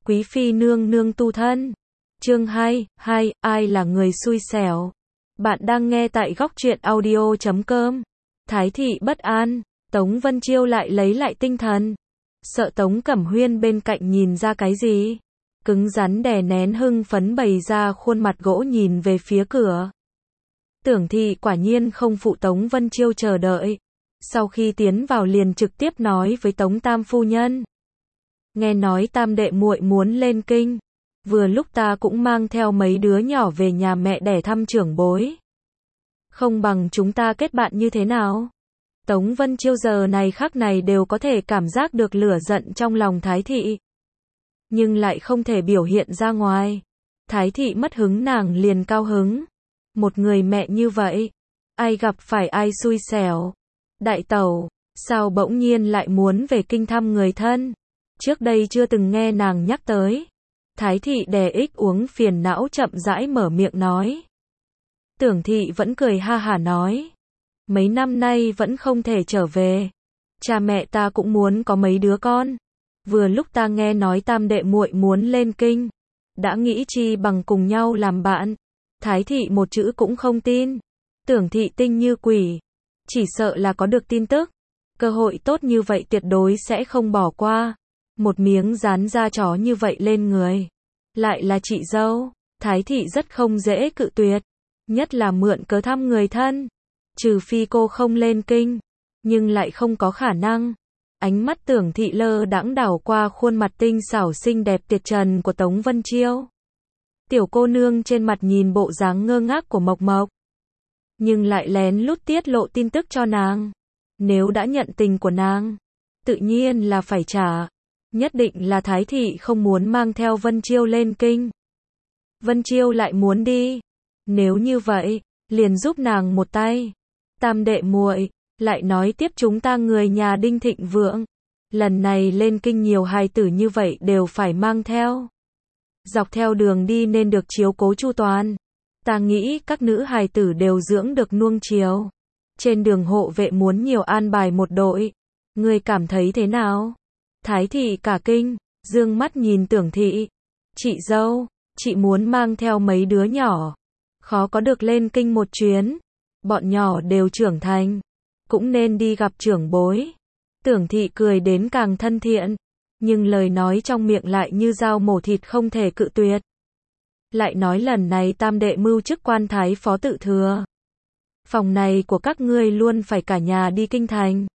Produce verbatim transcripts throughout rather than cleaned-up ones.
Quý phi nương nương tu thân. Chương hai, hai, ai là người xui xẻo? Bạn đang nghe tại góc truyện audio chấm com. Thái thị bất an, Tống Vân Chiêu lại lấy lại tinh thần. Sợ Tống Cẩm Huyên bên cạnh nhìn ra cái gì? Cứng rắn đè nén hưng phấn bày ra khuôn mặt gỗ nhìn về phía cửa. Tưởng thị quả nhiên không phụ Tống Vân Chiêu chờ đợi. Sau khi tiến vào liền trực tiếp nói với Tống Tam phu nhân. Nghe nói Tam đệ muội muốn lên kinh. Vừa lúc ta cũng mang theo mấy đứa nhỏ về nhà mẹ đẻ thăm trưởng bối. Không bằng chúng ta kết bạn như thế nào? Tống Vân Chiêu giờ này khắc này đều có thể cảm giác được lửa giận trong lòng Thái thị. Nhưng lại không thể biểu hiện ra ngoài. Thái thị mất hứng nàng liền cao hứng. Một người mẹ như vậy, ai gặp phải ai xui xẻo. Đại tẩu, sao bỗng nhiên lại muốn về kinh thăm người thân? Trước đây chưa từng nghe nàng nhắc tới. Thái thị đè ích uống phiền não chậm rãi mở miệng nói. Tưởng thị vẫn cười ha hả nói. Mấy năm nay vẫn không thể trở về. Cha mẹ ta cũng muốn có mấy đứa con. Vừa lúc ta nghe nói Tam đệ muội muốn lên kinh. Đã nghĩ chi bằng cùng nhau làm bạn. Thái thị một chữ cũng không tin. Tưởng thị tinh như quỷ. Chỉ sợ là có được tin tức. Cơ hội tốt như vậy tuyệt đối sẽ không bỏ qua. Một miếng dán da chó như vậy lên người. Lại là chị dâu. Thái thị rất không dễ cự tuyệt. Nhất là mượn cớ thăm người thân. Trừ phi cô không lên kinh. Nhưng lại không có khả năng. Ánh mắt tưởng thị lơ đãng đảo qua khuôn mặt tinh xảo xinh đẹp tuyệt trần của Tống Vân Chiêu. Tiểu cô nương trên mặt nhìn bộ dáng ngơ ngác của Mộc Mộc. Nhưng lại lén lút tiết lộ tin tức cho nàng. Nếu đã nhận tình của nàng, tự nhiên là phải trả. Nhất định là Thái thị không muốn mang theo Vân Chiêu lên kinh. Vân Chiêu lại muốn đi. Nếu như vậy, liền giúp nàng một tay. Tam đệ muội, lại nói tiếp chúng ta người nhà Đinh thịnh vượng. Lần này lên kinh nhiều hài tử như vậy đều phải mang theo. Dọc theo đường đi nên được chiếu cố chu toàn. Ta nghĩ các nữ hài tử đều dưỡng được nuông chiều. Trên đường hộ vệ muốn nhiều an bài một đội. Ngươi cảm thấy thế nào? Thái thị cả kinh, dương mắt nhìn tưởng thị. Chị dâu, chị muốn mang theo mấy đứa nhỏ. Khó có được lên kinh một chuyến. Bọn nhỏ đều trưởng thành. Cũng nên đi gặp trưởng bối. Tưởng thị cười đến càng thân thiện. Nhưng lời nói trong miệng lại như dao mổ thịt không thể cự tuyệt. Lại nói lần này Tam đệ mưu chức quan thái phó tự thừa. Phòng này của các ngươi luôn phải cả nhà đi kinh thành.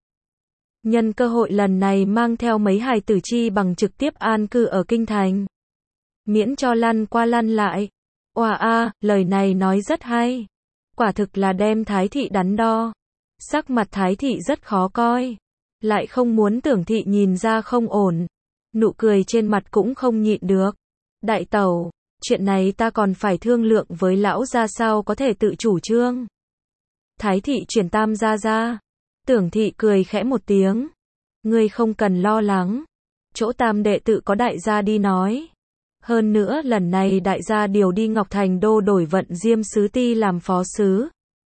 Nhân cơ hội lần này mang theo mấy hài tử chi bằng trực tiếp an cư ở kinh thành. Miễn cho lăn qua lăn lại. Oà a, lời này nói rất hay. Quả thực là đem Thái thị đắn đo. Sắc mặt Thái thị rất khó coi. Lại không muốn tưởng thị nhìn ra không ổn. Nụ cười trên mặt cũng không nhịn được. Đại tẩu, chuyện này ta còn phải thương lượng với lão gia sao có thể tự chủ trương. Thái thị chuyển Tam gia ra. Tưởng thị cười khẽ một tiếng. Ngươi không cần lo lắng. Chỗ Tam đệ tự có đại gia đi nói. Hơn nữa lần này đại gia điều đi Ngọc Thành đô đổi vận Diêm sứ ti làm phó sứ.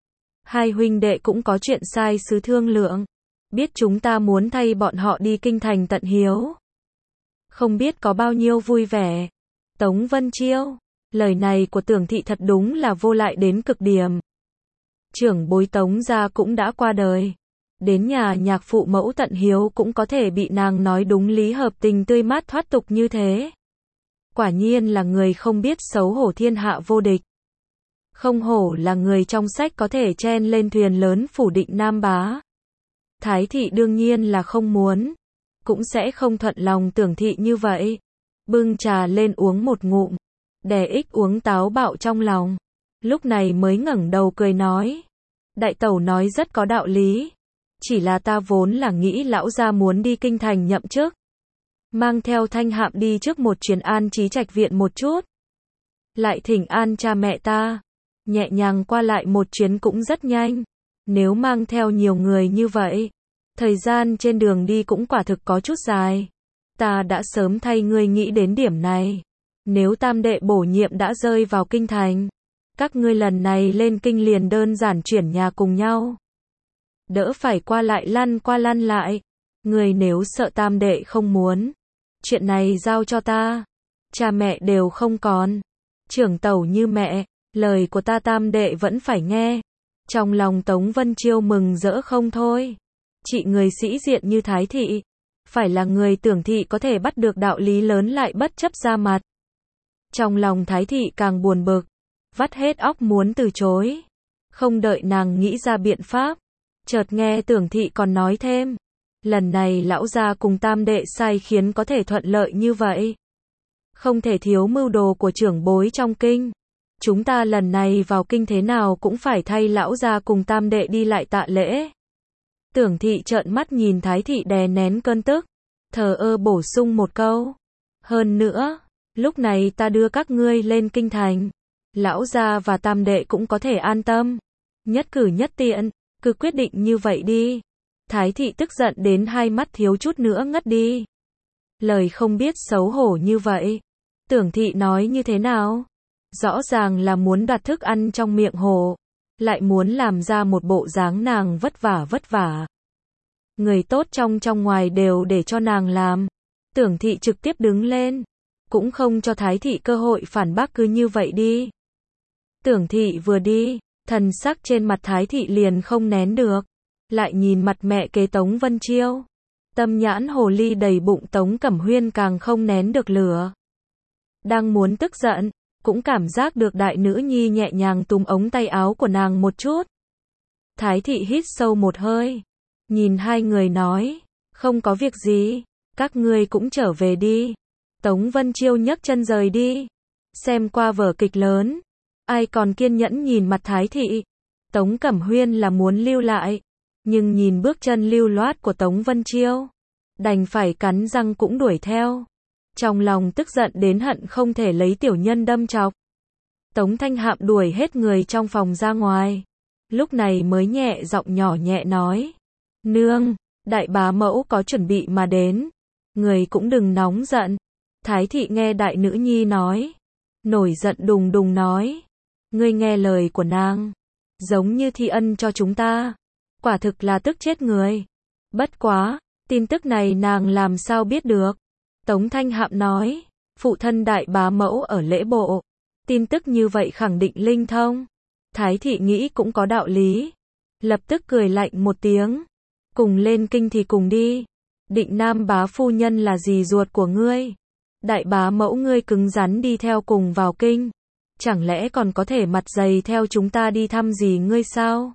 Hai huynh đệ cũng có chuyện sai sứ thương lượng. Biết chúng ta muốn thay bọn họ đi kinh thành tận hiếu. Không biết có bao nhiêu vui vẻ. Tống Vân Chiêu. Lời này của tưởng thị thật đúng là vô lại đến cực điểm. Trưởng bối Tống gia cũng đã qua đời. Đến nhà nhạc phụ mẫu tận hiếu cũng có thể bị nàng nói đúng lý hợp tình tươi mát thoát tục như thế. Quả nhiên là người không biết xấu hổ thiên hạ vô địch. Không hổ là người trong sách có thể chen lên thuyền lớn phủ định Nam Bá. Thái thị đương nhiên là không muốn. Cũng sẽ không thuận lòng tưởng thị như vậy. Bưng trà lên uống một ngụm. Đè ích uống táo bạo trong lòng. Lúc này mới ngẩng đầu cười nói. Đại tẩu nói rất có đạo lý. Chỉ là ta vốn là nghĩ lão gia muốn đi kinh thành nhậm chức. Mang theo thanh hạm đi trước một chuyến an trí trạch viện một chút. Lại thỉnh an cha mẹ ta. Nhẹ nhàng qua lại một chuyến cũng rất nhanh. Nếu mang theo nhiều người như vậy. Thời gian trên đường đi cũng quả thực có chút dài. Ta đã sớm thay ngươi nghĩ đến điểm này. Nếu Tam đệ bổ nhiệm đã rơi vào kinh thành. Các ngươi lần này lên kinh liền đơn giản chuyển nhà cùng nhau. Đỡ phải qua lại lăn qua lăn lại. Người nếu sợ Tam đệ không muốn. Chuyện này giao cho ta. cha mẹ đều không còn. Trưởng tẩu như mẹ, lời của ta tam đệ vẫn phải nghe. Trong lòng Tống Vân Chiêu mừng rỡ không thôi. Chị người sĩ diện như Thái thị, phải là người tưởng thị có thể bắt được đạo lý lớn lại bất chấp ra mặt. Trong lòng Thái thị càng buồn bực, vắt hết óc muốn từ chối. Không đợi nàng nghĩ ra biện pháp, chợt nghe Tưởng thị còn nói thêm, lần này lão gia cùng tam đệ sai khiến có thể thuận lợi như vậy. Không thể thiếu mưu đồ của trưởng bối trong kinh. Chúng ta lần này vào kinh thế nào cũng phải thay lão gia cùng tam đệ đi lại tạ lễ. Tưởng thị trợn mắt nhìn Thái thị đè nén cơn tức, thờ ơ bổ sung một câu. Hơn nữa, lúc này ta đưa các ngươi lên kinh thành, lão gia và tam đệ cũng có thể an tâm. Nhất cử nhất tiện, cứ quyết định như vậy đi. Thái thị tức giận đến hai mắt thiếu chút nữa ngất đi. Lời không biết xấu hổ như vậy. Tưởng thị nói như thế nào? Rõ ràng là muốn đặt thức ăn trong miệng hổ, lại muốn làm ra một bộ dáng nàng vất vả vất vả. Người tốt trong trong ngoài đều để cho nàng làm. Tưởng thị trực tiếp đứng lên, cũng không cho Thái thị cơ hội phản bác, cứ như vậy đi. Tưởng thị vừa đi, thần sắc trên mặt Thái thị liền không nén được, lại nhìn mặt mẹ kế Tống Vân Chiêu. Tâm nhãn hồ ly đầy bụng Tống Cẩm Huyên càng không nén được lửa. Đang muốn tức giận, cũng cảm giác được đại nữ nhi nhẹ nhàng túm ống tay áo của nàng một chút. Thái thị hít sâu một hơi, nhìn hai người nói, không có việc gì, các ngươi cũng trở về đi. Tống Vân Chiêu nhấc chân rời đi. Xem qua vở kịch lớn, ai còn kiên nhẫn nhìn mặt Thái thị. Tống Cẩm Huyên là muốn lưu lại, nhưng nhìn bước chân lưu loát của Tống Vân Chiêu, đành phải cắn răng cũng đuổi theo. Trong lòng tức giận đến hận không thể lấy tiểu nhân đâm chọc. Tống Thanh Hạm đuổi hết người trong phòng ra ngoài, lúc này mới nhẹ giọng nhỏ nhẹ nói, nương, đại bá mẫu có chuẩn bị mà đến, người cũng đừng nóng giận. Thái thị nghe đại nữ nhi nói, nổi giận đùng đùng nói, ngươi nghe lời của nàng, giống như thi ân cho chúng ta, quả thực là tức chết người. Bất quá, tin tức này nàng làm sao biết được? Tống Thanh Hạm nói, phụ thân đại bá mẫu ở lễ bộ, tin tức như vậy khẳng định linh thông. Thái thị nghĩ cũng có đạo lý, lập tức cười lạnh một tiếng, cùng lên kinh thì cùng đi. Định Nam bá phu nhân là dì ruột của ngươi, đại bá mẫu ngươi cứng rắn đi theo cùng vào kinh, chẳng lẽ còn có thể mặt dày theo chúng ta đi thăm dì ngươi sao?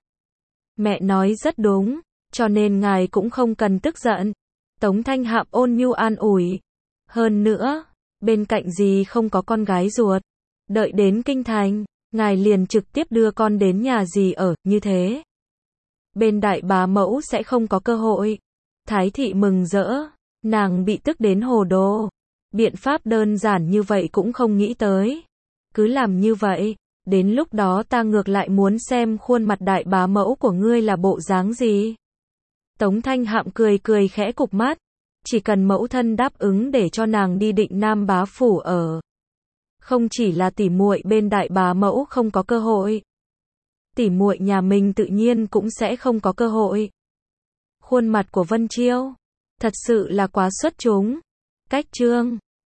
Mẹ nói rất đúng, cho nên ngài cũng không cần tức giận. Tống Thanh Hạm ôn nhu an ủi. Hơn nữa, bên cạnh dì không có con gái ruột, đợi đến kinh thành, ngài liền trực tiếp đưa con đến nhà dì ở, như thế. Bên đại bá mẫu sẽ không có cơ hội. Thái thị mừng rỡ, nàng bị tức đến hồ đồ. Biện pháp đơn giản như vậy cũng không nghĩ tới. Cứ làm như vậy, đến lúc đó ta ngược lại muốn xem khuôn mặt đại bá mẫu của ngươi là bộ dáng gì. Tống Thanh Hạm cười cười khẽ cụp mắt, chỉ cần mẫu thân đáp ứng để cho nàng đi Định Nam bá phủ ở. Không chỉ là tỉ muội bên đại bá mẫu không có cơ hội, tỉ muội nhà mình tự nhiên cũng sẽ không có cơ hội. Khuôn mặt của Vân Chiêu, thật sự là quá xuất chúng. Cách chương